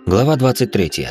Глава 23.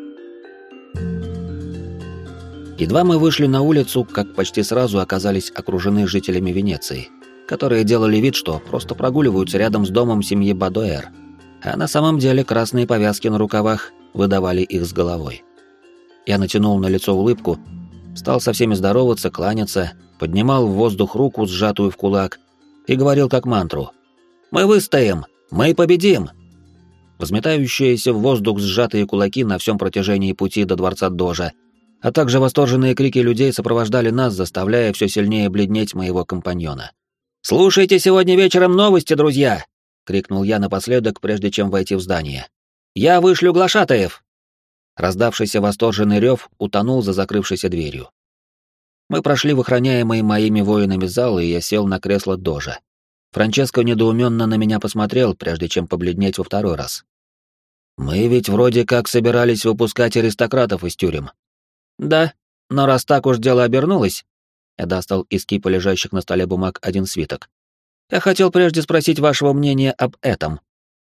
Едва мы вышли на улицу, как почти сразу оказались окружены жителями Венеции, которые делали вид, что просто прогуливаются рядом с домом семьи Бадуэр, а на самом деле красные повязки на рукавах выдавали их с головой. Я натянул на лицо улыбку, стал со всеми здороваться, кланяться, поднимал в воздух руку, сжатую в кулак, и говорил как мантру: «Мы выстоим! Мы победим!» Взметающиеся в воздух сжатые кулаки на всем протяжении пути до дворца Дожа, а также восторженные крики людей сопровождали нас, заставляя все сильнее бледнеть моего компаньона. «Слушайте сегодня вечером новости, друзья!» — крикнул я напоследок, прежде чем войти в здание. «Я вышлю глашатаев!» Раздавшийся восторженный рев утонул за закрывшейся дверью. Мы прошли в охраняемый моими воинами зал, и я сел на кресло Дожа. Франческо недоуменно на меня посмотрел, прежде чем побледнеть во второй раз. «Мы ведь вроде как собирались выпускать аристократов из тюрем». «Да, но раз так уж дело обернулось...» Я достал из кипа лежащих на столе бумаг один свиток. «Я хотел прежде спросить вашего мнения об этом».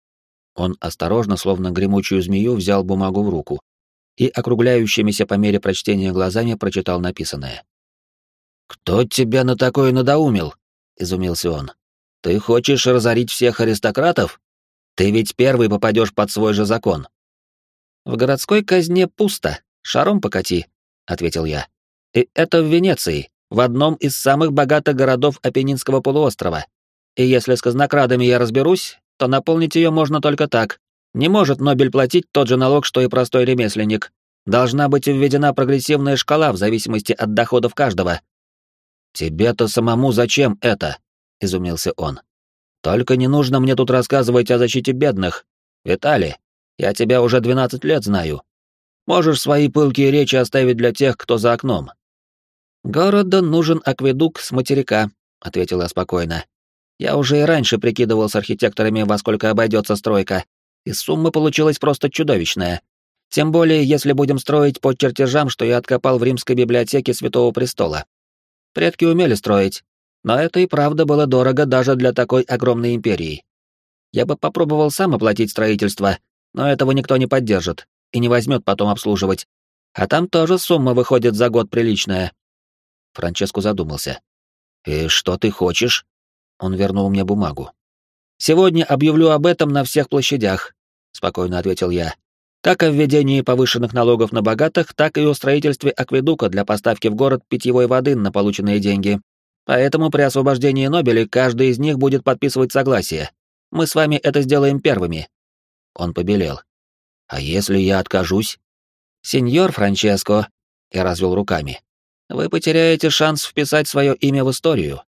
Он осторожно, словно гремучую змею, взял бумагу в руку и округляющимися по мере прочтения глазами прочитал написанное. «Кто тебя на такое надоумил?» — изумился он. «Ты хочешь разорить всех аристократов? Ты ведь первый попадешь под свой же закон». «В городской казне пусто, шаром покати», — ответил я. «И это в Венеции, в одном из самых богатых городов Апеннинского полуострова. И если с казнокрадами я разберусь, то наполнить ее можно только так. Не может Нобель платить тот же налог, что и простой ремесленник. Должна быть введена прогрессивная шкала в зависимости от доходов каждого». «Тебе-то самому зачем это?» — изумился он. «Только не нужно мне тут рассказывать о защите бедных. Виталий, я тебя уже 12 лет знаю. Можешь свои пылкие речи оставить для тех, кто за окном». «Городу нужен акведук с материка», — ответил я спокойно. «Я уже и раньше прикидывал с архитекторами, во сколько обойдется стройка, и сумма получилась просто чудовищная. Тем более, если будем строить по чертежам, что я откопал в Римской библиотеке Святого Престола. Предки умели строить, но это и правда было дорого даже для такой огромной империи. Я бы попробовал сам оплатить строительство, но этого никто не поддержит и не возьмет потом обслуживать. А там тоже сумма выходит за год приличная». Франческо задумался. «И что ты хочешь?» Он вернул мне бумагу. «Сегодня объявлю об этом на всех площадях», — спокойно ответил я. «Как о введении повышенных налогов на богатых, так и о строительстве акведука для поставки в город питьевой воды на полученные деньги. Поэтому при освобождении Нобелей каждый из них будет подписывать согласие. Мы с вами это сделаем первыми». Он побелел. «А если я откажусь?» «Сеньор Франческо», — я развел руками, — «вы потеряете шанс вписать свое имя в историю.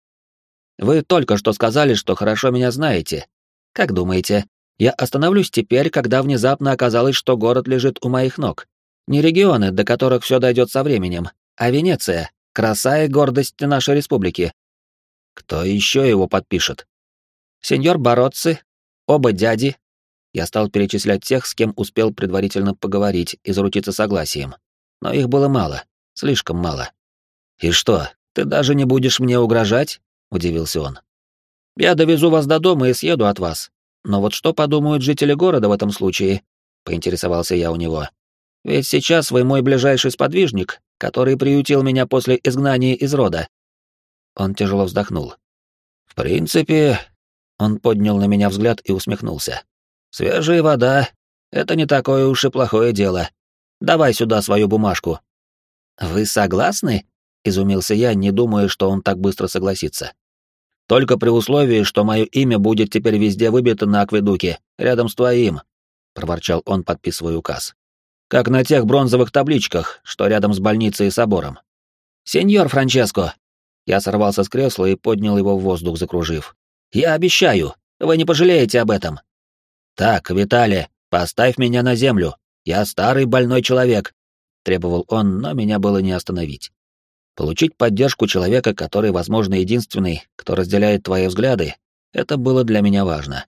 Вы только что сказали, что хорошо меня знаете. Как думаете, я остановлюсь теперь, когда внезапно оказалось, что город лежит у моих ног? Не регионы, до которых все дойдет со временем, а Венеция, краса и гордость нашей республики». «Кто еще его подпишет?» «Сеньор Бароцци, оба дяди». Я стал перечислять тех, с кем успел предварительно поговорить и заручиться согласием. Но их было мало, слишком мало. «И что, ты даже не будешь мне угрожать?» — удивился он. «Я довезу вас до дома и съеду от вас. Но вот что подумают жители города в этом случае?» — поинтересовался я у него. «Ведь сейчас вы мой ближайший сподвижник, который приютил меня после изгнания из рода». Он тяжело вздохнул. «В принципе...» — он поднял на меня взгляд и усмехнулся. «Свежая вода — это не такое уж и плохое дело. Давай сюда свою бумажку». «Вы согласны?» — изумился я, не думая, что он так быстро согласится. «Только при условии, что мое имя будет теперь везде выбито на акведуке, рядом с твоим», — проворчал он, подписывая указ. «Как на тех бронзовых табличках, что рядом с больницей и собором». «Сеньор Франческо!» Я сорвался с кресла и поднял его в воздух, закружив. «Я обещаю, вы не пожалеете об этом». «Так, Виталий, поставь меня на землю. Я старый больной человек», — требовал он, но меня было не остановить. Получить поддержку человека, который, возможно, единственный, кто разделяет твои взгляды, это было для меня важно.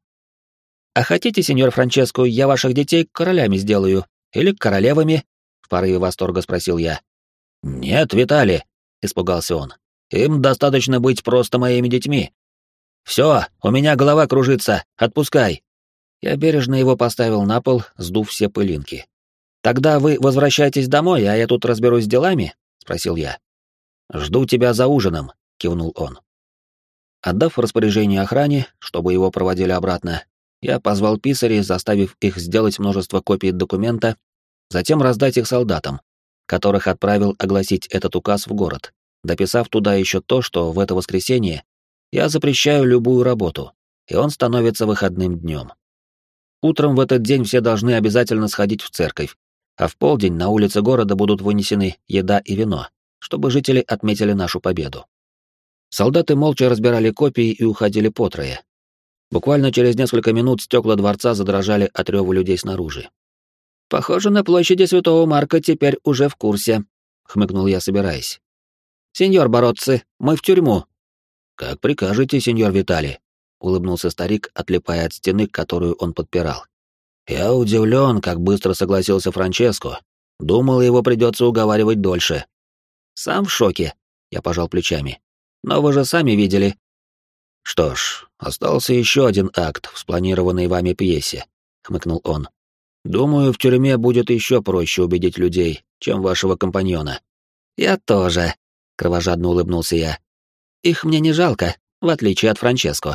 «А хотите, сеньор Франческо, я ваших детей королями сделаю? Или королевами?» — в порыве восторга спросил я. «Нет, Виталий», — испугался он. «Им достаточно быть просто моими детьми. Все, у меня голова кружится, отпускай». Я бережно его поставил на пол, сдув все пылинки. «Тогда вы возвращайтесь домой, а я тут разберусь с делами?» — спросил я. «Жду тебя за ужином», — кивнул он. Отдав распоряжение охране, чтобы его проводили обратно, я позвал писарей, заставив их сделать множество копий документа, затем раздать их солдатам, которых отправил огласить этот указ в город, дописав туда еще то, что в это воскресенье я запрещаю любую работу, и он становится выходным днем. Утром в этот день все должны обязательно сходить в церковь, а в полдень на улице города будут вынесены еда и вино, чтобы жители отметили нашу победу. Солдаты молча разбирали копии и уходили потрое. Буквально через несколько минут стекла дворца задрожали от рева людей снаружи. «Похоже, на площади Святого Марка теперь уже в курсе», — хмыкнул я, собираясь. «Сеньор Бароцци, мы в тюрьму». «Как прикажете, сеньор Виталий», — улыбнулся старик, отлипая от стены, которую он подпирал. «Я удивлен, как быстро согласился Франческо. Думал, его придется уговаривать дольше». «Сам в шоке», — я пожал плечами. «Но вы же сами видели». «Что ж, остался еще один акт в спланированной вами пьесе», — хмыкнул он. «Думаю, в тюрьме будет еще проще убедить людей, чем вашего компаньона». «Я тоже», — кровожадно улыбнулся я. «Их мне не жалко, в отличие от Франческо».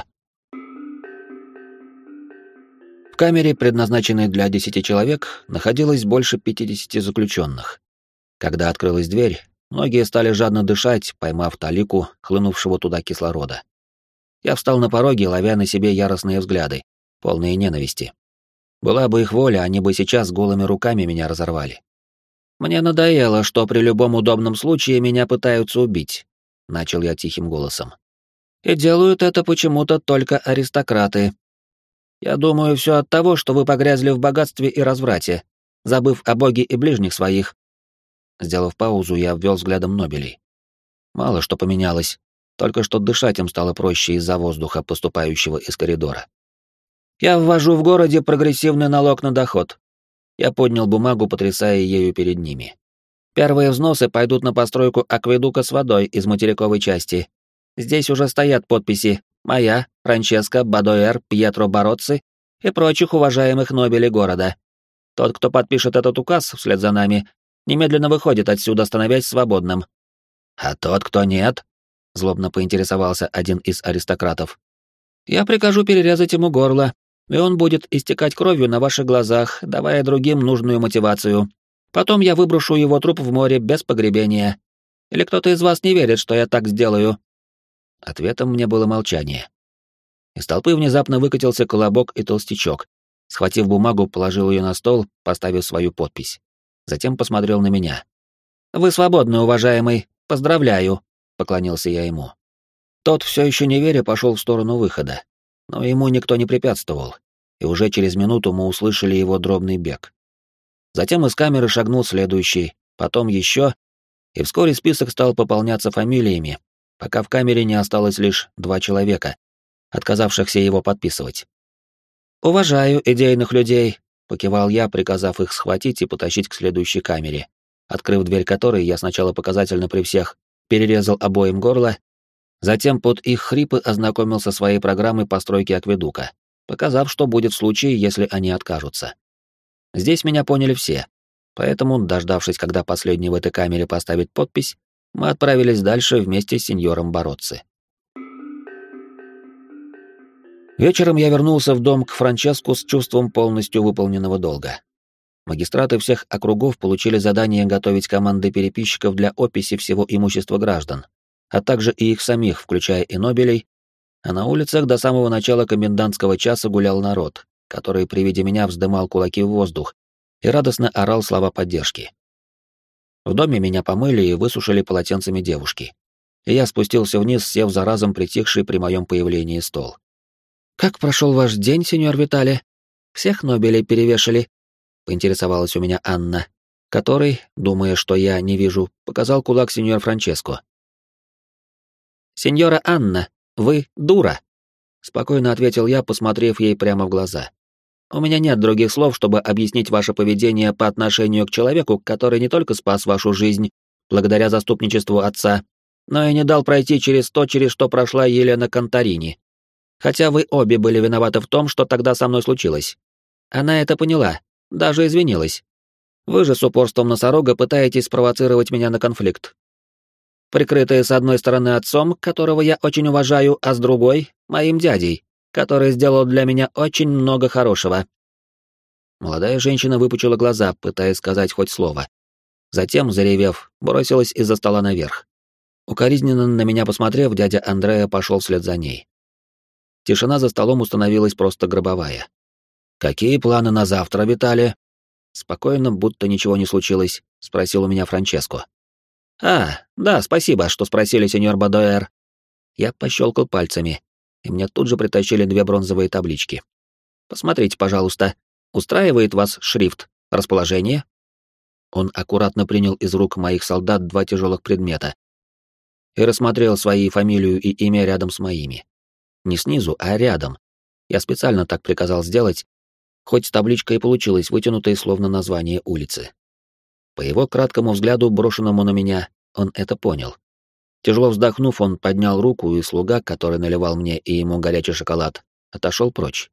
В камере, предназначенной для 10 человек, находилось больше 50 заключенных. Когда открылась дверь, многие стали жадно дышать, поймав талику хлынувшего туда кислорода. Я встал на пороге, ловя на себе яростные взгляды, полные ненависти. Была бы их воля, они бы сейчас голыми руками меня разорвали. «Мне надоело, что при любом удобном случае меня пытаются убить», — начал я тихим голосом. «И делают это почему-то только аристократы. Я думаю, все от того, что вы погрязли в богатстве и разврате, забыв о Боге и ближних своих». Сделав паузу, я обвел взглядом Нобелей. Мало что поменялось, только что дышать им стало проще из-за воздуха, поступающего из коридора. «Я ввожу в городе прогрессивный налог на доход». Я поднял бумагу, потрясая ею перед ними. «Первые взносы пойдут на постройку акведука с водой из материковой части. Здесь уже стоят подписи моя, Франческо, Бадоэр, Пьетро Бароцци и прочих уважаемых нобелей города. Тот, кто подпишет этот указ вслед за нами, немедленно выходит отсюда, становясь свободным». «А тот, кто нет?» — злобно поинтересовался один из аристократов. «Я прикажу перерезать ему горло, и он будет истекать кровью на ваших глазах, давая другим нужную мотивацию. Потом я выброшу его труп в море без погребения. Или кто-то из вас не верит, что я так сделаю?» Ответом мне было молчание. Из толпы внезапно выкатился Колобок и Толстячок. Схватив бумагу, положил ее на стол, поставив свою подпись. Затем посмотрел на меня. «Вы свободны, уважаемый. Поздравляю», — поклонился я ему. Тот, все еще не веря, пошел в сторону выхода. Но ему никто не препятствовал, и уже через минуту мы услышали его дробный бег. Затем из камеры шагнул следующий, потом еще, и вскоре список стал пополняться фамилиями, пока в камере не осталось лишь 2 человека, отказавшихся его подписывать. «Уважаю идейных людей», — покивал я, приказав их схватить и потащить к следующей камере, открыв дверь которой я сначала показательно при всех перерезал обоим горло, затем под их хрипы ознакомился со своей программой постройки акведука, показав, что будет в случае, если они откажутся. Здесь меня поняли все, поэтому, дождавшись, когда последний в этой камере поставит подпись, мы отправились дальше вместе с сеньором Бароцци. Вечером я вернулся в дом к Франческу с чувством полностью выполненного долга. Магистраты всех округов получили задание готовить команды переписчиков для описи всего имущества граждан, а также и их самих, включая и нобелей, а на улицах до самого начала комендантского часа гулял народ, который при виде меня вздымал кулаки в воздух и радостно орал слова поддержки. В доме меня помыли и высушили полотенцами девушки, и я спустился вниз, сев за разом притихший при моем появлении стол. «Как прошел ваш день, сеньор Виталий? Всех нобелей перевешали?» — поинтересовалась у меня Анна, который, думая, что я не вижу, показал кулак сеньор Франческо. «Сеньора Анна, вы дура!» — спокойно ответил я, посмотрев ей прямо в глаза. «У меня нет других слов, чтобы объяснить ваше поведение по отношению к человеку, который не только спас вашу жизнь благодаря заступничеству отца, но и не дал пройти через то, через что прошла Елена Конторини. Хотя вы обе были виноваты в том, что тогда со мной случилось. Она это поняла, даже извинилась. Вы же с упорством носорога пытаетесь спровоцировать меня на конфликт. Прикрытые с одной стороны отцом, которого я очень уважаю, а с другой — моим дядей, который сделал для меня очень много хорошего». Молодая женщина выпучила глаза, пытаясь сказать хоть слово. Затем, заревев, бросилась из-за стола наверх. Укоризненно на меня посмотрев, дядя Андреа пошел вслед за ней. Тишина за столом установилась просто гробовая. «Какие планы на завтра, Виталий?» Спокойно, будто ничего не случилось, спросил у меня Франческо. «А, да, спасибо, что спросили, сеньор Бадоэр». Я пощелкал пальцами, и мне тут же притащили 2 бронзовые таблички. «Посмотрите, пожалуйста, устраивает вас шрифт, расположение?» Он аккуратно принял из рук моих солдат 2 тяжелых предмета и рассмотрел свои фамилию и имя рядом с моими. Не снизу, а рядом. Я специально так приказал сделать, хоть табличка и получилась вытянутой, словно название улицы. По его краткому взгляду, брошенному на меня, он это понял. Тяжело вздохнув, он поднял руку, и слуга, который наливал мне и ему горячий шоколад, отошел прочь.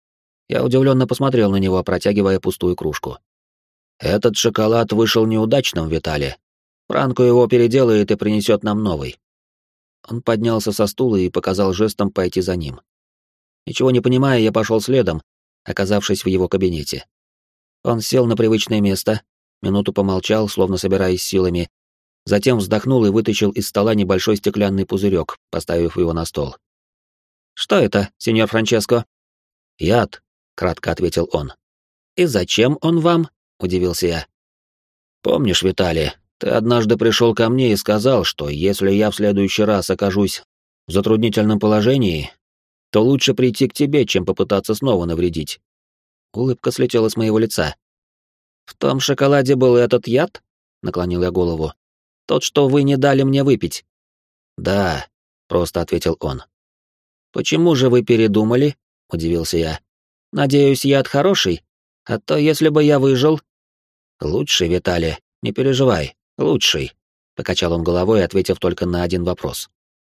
Я удивленно посмотрел на него, протягивая пустую кружку. «Этот шоколад вышел неудачным, Виталий. Франко его переделает и принесет нам новый». Он поднялся со стула и показал жестом пойти за ним. Ничего не понимая, я пошел следом, оказавшись в его кабинете. Он сел на привычное место, минуту помолчал, словно собираясь силами, затем вздохнул и вытащил из стола небольшой стеклянный пузырек, поставив его на стол. «Что это, сеньор Франческо?» «Яд», — кратко ответил он. «И зачем он вам?» — удивился я. «Помнишь, Виталий, ты однажды пришел ко мне и сказал, что если я в следующий раз окажусь в затруднительном положении, то лучше прийти к тебе, чем попытаться снова навредить». Улыбка слетела с моего лица. «В том шоколаде был этот яд?» — наклонил я голову. «Тот, что вы не дали мне выпить?» «Да», — просто ответил он. «Почему же вы передумали?» — удивился я. «Надеюсь, яд хороший? А то, если бы я выжил...» «Лучший, Виталий, не переживай, лучший», — покачал он головой, ответив только на один вопрос.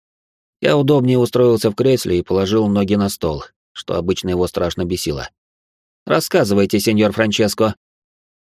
Я удобнее устроился в кресле и положил ноги на стол, что обычно его страшно бесило. «Рассказывайте, сеньор Франческо»,